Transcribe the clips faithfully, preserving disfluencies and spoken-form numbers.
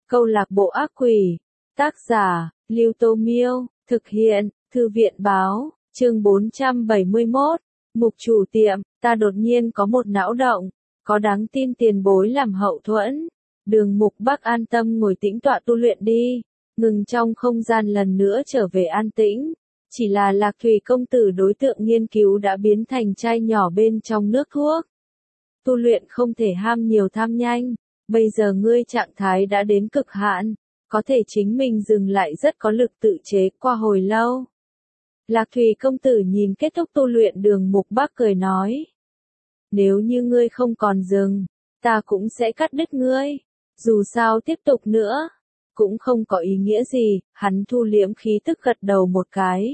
Câu lạc bộ ác quỷ. Tác giả, Lưu Tô Miêu. Thực hiện, Thư viện Báo. Chương bốn trăm bảy mươi mốt. Mục chủ tiệm, ta đột nhiên có một não động. Có đáng tin tiền bối làm hậu thuẫn. Đường Mục Bắc an tâm ngồi tĩnh tọa tu luyện đi. Ngừng trong không gian lần nữa trở về an tĩnh. Chỉ là Lạc Thủy công tử đối tượng nghiên cứu đã biến thành chai nhỏ bên trong nước thuốc. Tu luyện không thể ham nhiều tham nhanh. Bây giờ ngươi trạng thái đã đến cực hạn. Có thể chính mình dừng lại rất có lực tự chế qua hồi lâu. Lạc Thủy công tử nhìn kết thúc tu luyện Đường Mục Bắc cười nói. Nếu như ngươi không còn dừng, ta cũng sẽ cắt đứt ngươi. Dù sao tiếp tục nữa, cũng không có ý nghĩa gì, hắn thu liễm khí tức gật đầu một cái.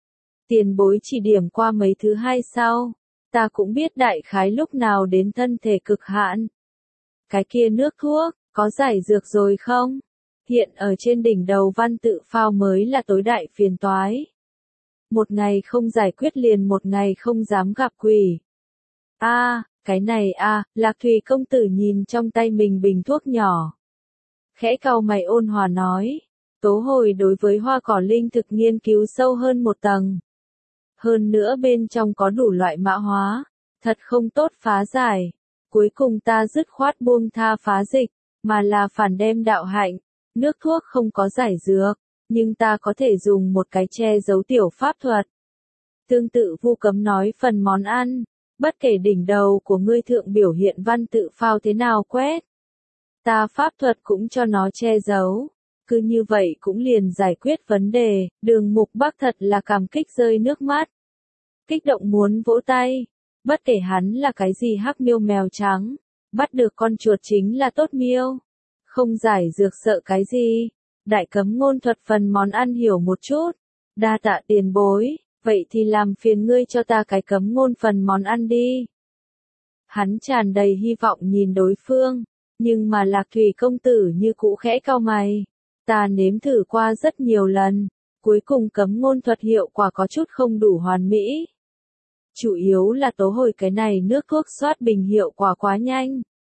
Tiền bối chỉ điểm qua mấy thứ hai sau, ta cũng biết đại khái lúc nào đến thân thể cực hạn. Cái kia nước thuốc, có giải dược rồi không? Hiện ở trên đỉnh đầu Văn Tự Phao mới là tối đại phiền toái. Một ngày không giải quyết liền một ngày không dám gặp quỷ. A, à, cái này a, à, Lạc Thủy công tử nhìn trong tay mình bình thuốc nhỏ. Khẽ cau mày ôn hòa nói, Tố Hồi đối với hoa cỏ linh thực nghiên cứu sâu hơn một tầng. Hơn nữa bên trong có đủ loại mã hóa, thật không tốt phá giải. Cuối cùng ta dứt khoát buông tha phá dịch, mà là phản đem đạo hạnh. Nước thuốc không có giải dược, nhưng ta có thể dùng một cái che giấu tiểu pháp thuật. Tương tự Vu Cấm nói phần món ăn, bất kể đỉnh đầu của ngươi thượng biểu hiện Văn Tự Phao thế nào quét. Ta pháp thuật cũng cho nó che giấu. Cứ như vậy cũng liền giải quyết vấn đề. Đường Mục Bắc thật là cảm kích rơi nước mắt. Kích động muốn vỗ tay. Bất kể hắn là cái gì hắc miêu mèo trắng. Bắt được con chuột chính là tốt miêu. Không giải dược sợ cái gì. Đại cấm ngôn thuật phần món ăn hiểu một chút. Đa tạ tiền bối. Vậy thì làm phiền ngươi cho ta cái cấm ngôn phần món ăn đi. Hắn tràn đầy hy vọng nhìn đối phương. Nhưng mà Lạc Thủy công tử như cũ khẽ cau mày. Ta nếm thử qua rất nhiều lần. Cuối cùng cấm ngôn thuật hiệu quả có chút không đủ hoàn mỹ. Chủ yếu là Tố Hồi cái này nước thuốc xoát bình hiệu quả quá nhanh.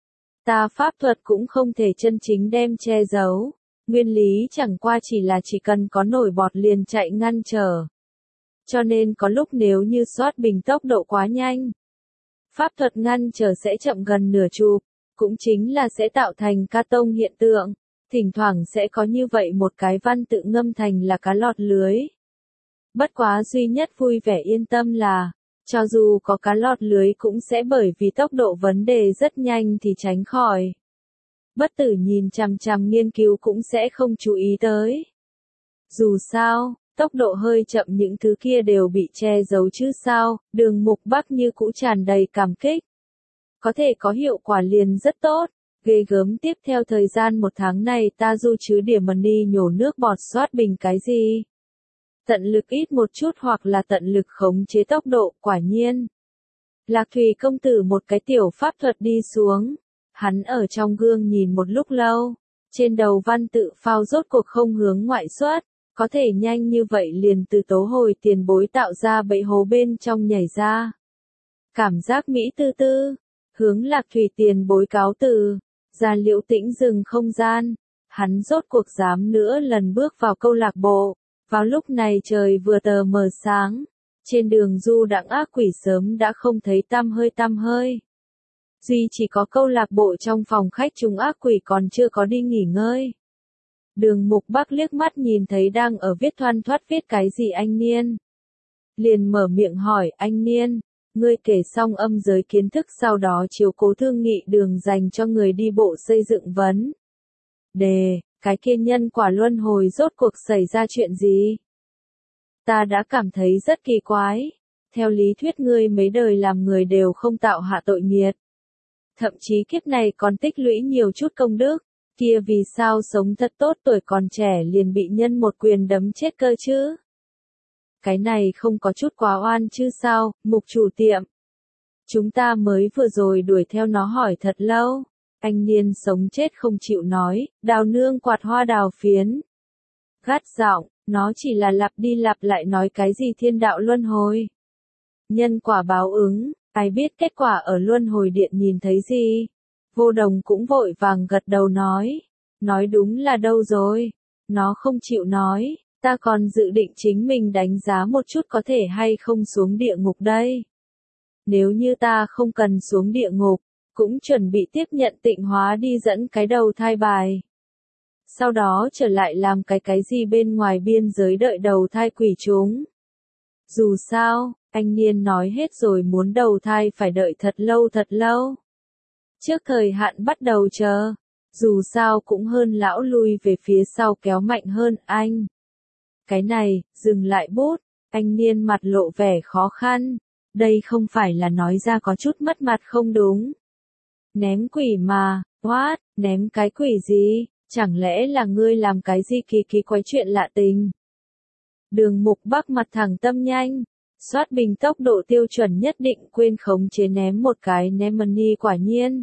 Ta pháp thuật cũng không thể chân chính đem che giấu. Nguyên lý chẳng qua chỉ là chỉ cần có nổi bọt liền chạy ngăn trở. Cho nên có lúc nếu như xoát bình tốc độ quá nhanh. Pháp thuật ngăn trở sẽ chậm gần nửa chục. Cũng chính là sẽ tạo thành ca tông hiện tượng. Thỉnh thoảng sẽ có như vậy một cái văn tự ngâm thành là cá lọt lưới. Bất quá duy nhất vui vẻ yên tâm là, cho dù có cá lọt lưới cũng sẽ bởi vì tốc độ vấn đề rất nhanh thì tránh khỏi. Bất tử nhìn chằm chằm nghiên cứu cũng sẽ không chú ý tới. Dù sao, tốc độ hơi chậm những thứ kia đều bị che giấu chứ sao, Đường Mục Bắc như cũ tràn đầy cảm kích. Có thể có hiệu quả liền rất tốt. Ghê gớm tiếp theo thời gian một tháng này ta du chứ điểm money nhổ nước bọt xoát bình cái gì. Tận lực ít một chút hoặc là tận lực khống chế tốc độ, quả nhiên. Lạc Thủy công tử một cái tiểu pháp thuật đi xuống. Hắn ở trong gương nhìn một lúc lâu. Trên đầu Văn Tự Phao rốt cuộc không hướng ngoại xuất. Có thể nhanh như vậy liền từ Tố Hồi tiền bối tạo ra bẫy hố bên trong nhảy ra. Cảm giác mỹ tư tư. Hướng Lạc Thủy tiền bối cáo từ. Ra Liễu Tĩnh dừng không gian. Hắn rốt cuộc dám nữa lần bước vào câu lạc bộ. Vào lúc này trời vừa tờ mờ sáng. Trên đường du đãng ác quỷ sớm đã không thấy tăm hơi tăm hơi. Duy chỉ có câu lạc bộ trong phòng khách chúng ác quỷ còn chưa có đi nghỉ ngơi. Đường Mục Bắc liếc mắt nhìn thấy đang ở viết thoăn thoắt viết cái gì anh Niên. Liền mở miệng hỏi anh Niên. Ngươi kể xong âm giới kiến thức sau đó chiếu cố thương nghị đường dành cho người đi bộ xây dựng vấn. Đề, cái kia nhân quả luân hồi rốt cuộc xảy ra chuyện gì? Ta đã cảm thấy rất kỳ quái. Theo lý thuyết ngươi mấy đời làm người đều không tạo hạ tội nghiệt. Thậm chí kiếp này còn tích lũy nhiều chút công đức. Kia vì sao sống thật tốt tuổi còn trẻ liền bị nhân một quyền đấm chết cơ chứ? Cái này không có chút quá oan chứ sao, Mục chủ tiệm. Chúng ta mới vừa rồi đuổi theo nó hỏi thật lâu. Anh Niên sống chết không chịu nói, đào nương quạt hoa đào phiến. Gắt giọng, nó chỉ là lặp đi lặp lại nói cái gì thiên đạo luân hồi. Nhân quả báo ứng, ai biết kết quả ở luân hồi điện nhìn thấy gì. Vô Đồng cũng vội vàng gật đầu nói. Nói đúng là đâu rồi? Nó không chịu nói, ta còn dự định chính mình đánh giá một chút có thể hay không xuống địa ngục đây. Nếu như ta không cần xuống địa ngục, cũng chuẩn bị tiếp nhận tịnh hóa đi dẫn cái đầu thai bài. Sau đó trở lại làm cái cái gì bên ngoài biên giới đợi đầu thai quỷ chúng. Dù sao, anh Niên nói hết rồi muốn đầu thai phải đợi thật lâu thật lâu. Trước thời hạn bắt đầu chờ, dù sao cũng hơn lão lui về phía sau kéo mạnh hơn anh. Cái này, dừng lại bút, anh Niên mặt lộ vẻ khó khăn. Đây không phải là nói ra có chút mất mặt không đúng. Ném quỷ mà, what, ném cái quỷ gì, chẳng lẽ là ngươi làm cái gì kỳ kỳ quái chuyện lạ tình. Đường Mục Bắc mặt thẳng tâm nhanh, soát bình tốc độ tiêu chuẩn nhất định quên khống chế ném một cái Nemony quả nhiên.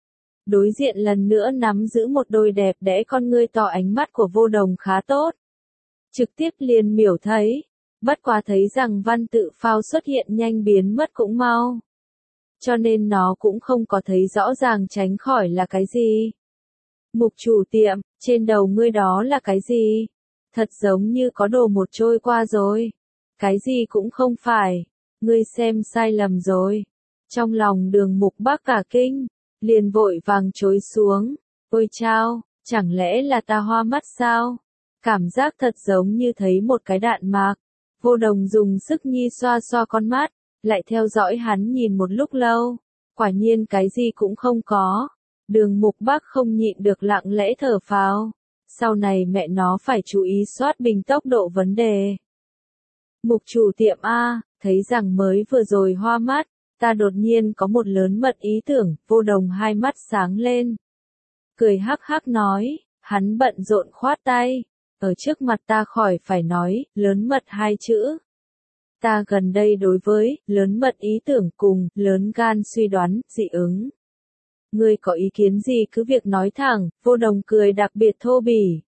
Đối diện lần nữa nắm giữ một đôi đẹp đẽ con ngươi to ánh mắt của Vô Đồng khá tốt. Trực tiếp liền miểu thấy, bất quá thấy rằng văn tự phao xuất hiện nhanh biến mất cũng mau. Cho nên nó cũng không có thấy rõ ràng tránh khỏi là cái gì. Mục chủ tiệm, trên đầu ngươi đó là cái gì? Thật giống như có đồ một trôi qua rồi. Cái gì cũng không phải, ngươi xem sai lầm rồi. Trong lòng Đường Mục Bắc cả kinh, liền vội vàng chối xuống. Ôi chao, chẳng lẽ là ta hoa mắt sao? Cảm giác thật giống như thấy một cái đạn mạc. Vô Đồng dùng sức nhi xoa xoa con mắt, lại theo dõi hắn nhìn một lúc lâu. Quả nhiên cái gì cũng không có. Đường Mục Bắc không nhịn được lặng lẽ thở phào. Sau này mẹ nó phải chú ý soát bình tốc độ vấn đề. Mục chủ tiệm A, thấy rằng mới vừa rồi hoa mắt, ta đột nhiên có một lớn mật ý tưởng. Vô Đồng hai mắt sáng lên. Cười hắc hắc nói, hắn bận rộn khoát tay. Ở trước mặt ta khỏi phải nói, lớn mật hai chữ. Ta gần đây đối với, lớn mật ý tưởng cùng, lớn gan suy đoán, dị ứng. Ngươi có ý kiến gì cứ việc nói thẳng, Vô Đồng cười đặc biệt thô bỉ.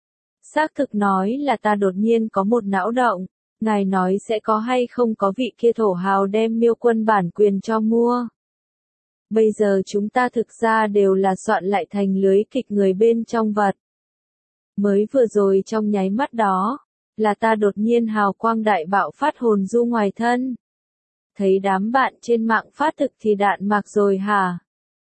Xác thực nói là ta đột nhiên có một não động, ngài nói sẽ có hay không có vị kia thổ hào đem Miêu Quân bản quyền cho mua. Bây giờ chúng ta thực ra đều là soạn lại thành lưới kịch người bên trong vật. Mới vừa rồi trong nháy mắt đó, là ta đột nhiên hào quang đại bạo phát hồn du ngoài thân. Thấy đám bạn trên mạng phát thực thì đạn mạc rồi hả?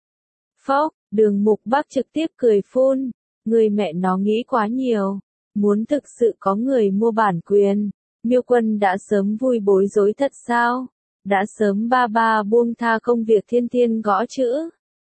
Phốc, Đường Mục Bắc trực tiếp cười phun, người mẹ nó nghĩ quá nhiều, muốn thực sự có người mua bản quyền, Miêu Quân đã sớm vui bối rối thật sao? Đã sớm ba ba buông tha công việc thiên thiên gõ chữ.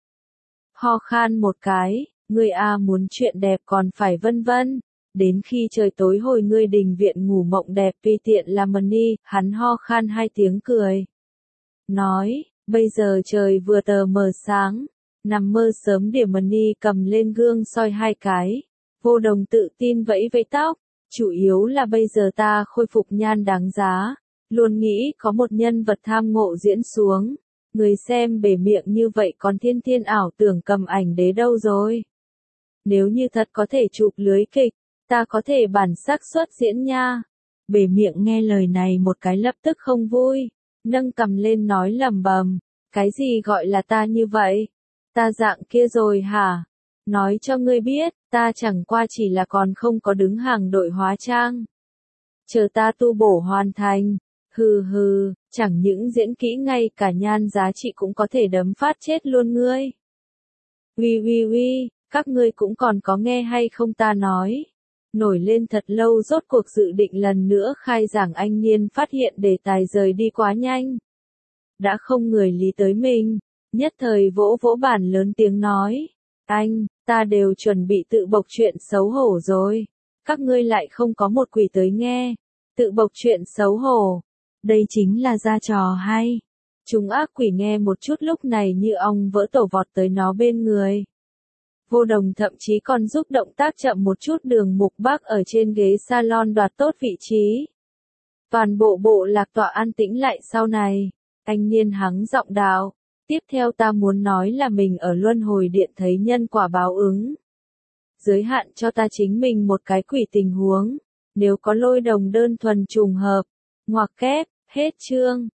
Ho khan một cái. Ngươi a muốn chuyện đẹp còn phải vân vân, đến khi trời tối hồi ngươi đình viện ngủ mộng đẹp tùy tiện làm money, hắn ho khan hai tiếng cười. Nói, bây giờ trời vừa tờ mờ sáng, nằm mơ sớm điểm money cầm lên gương soi hai cái, Vô Đồng tự tin vẫy vẫy tóc, chủ yếu là bây giờ ta khôi phục nhan đáng giá, luôn nghĩ có một nhân vật tham ngộ diễn xuống, người xem bể miệng như vậy còn thiên thiên ảo tưởng cầm ảnh đế đâu rồi. Nếu như thật có thể chụp lưới kịch, ta có thể bản xác suất diễn nha. Bể miệng nghe lời này một cái lập tức không vui, nâng cầm lên nói lầm bầm, cái gì gọi là ta như vậy? Ta dạng kia rồi hả? Nói cho ngươi biết, ta chẳng qua chỉ là còn không có đứng hàng đội hóa trang. Chờ ta tu bổ hoàn thành, hừ hừ, chẳng những diễn kỹ ngay cả nhan giá trị cũng có thể đấm phát chết luôn ngươi. Uy uy uy. Các ngươi cũng còn có nghe hay không ta nói. Nổi lên thật lâu rốt cuộc dự định lần nữa khai giảng anh Niên phát hiện đề tài rời đi quá nhanh. Đã không người lý tới mình, nhất thời vỗ vỗ bàn lớn tiếng nói. Anh, ta đều chuẩn bị tự bộc chuyện xấu hổ rồi. Các ngươi lại không có một quỷ tới nghe. Tự bộc chuyện xấu hổ. Đây chính là ra trò hay. Chúng ác quỷ nghe một chút lúc này như ong vỡ tổ vọt tới nó bên người. Vô Đồng thậm chí còn giúp động tác chậm một chút Đường Mục Bắc ở trên ghế salon đoạt tốt vị trí. Toàn bộ bộ lạc tọa an tĩnh lại sau này. Anh Niên hắng giọng đạo. Tiếp theo ta muốn nói là mình ở luân hồi điện thấy nhân quả báo ứng. Giới hạn cho ta chính mình một cái quỷ tình huống. Nếu có Lôi Đồng đơn thuần trùng hợp. Ngoặc kép, hết chương.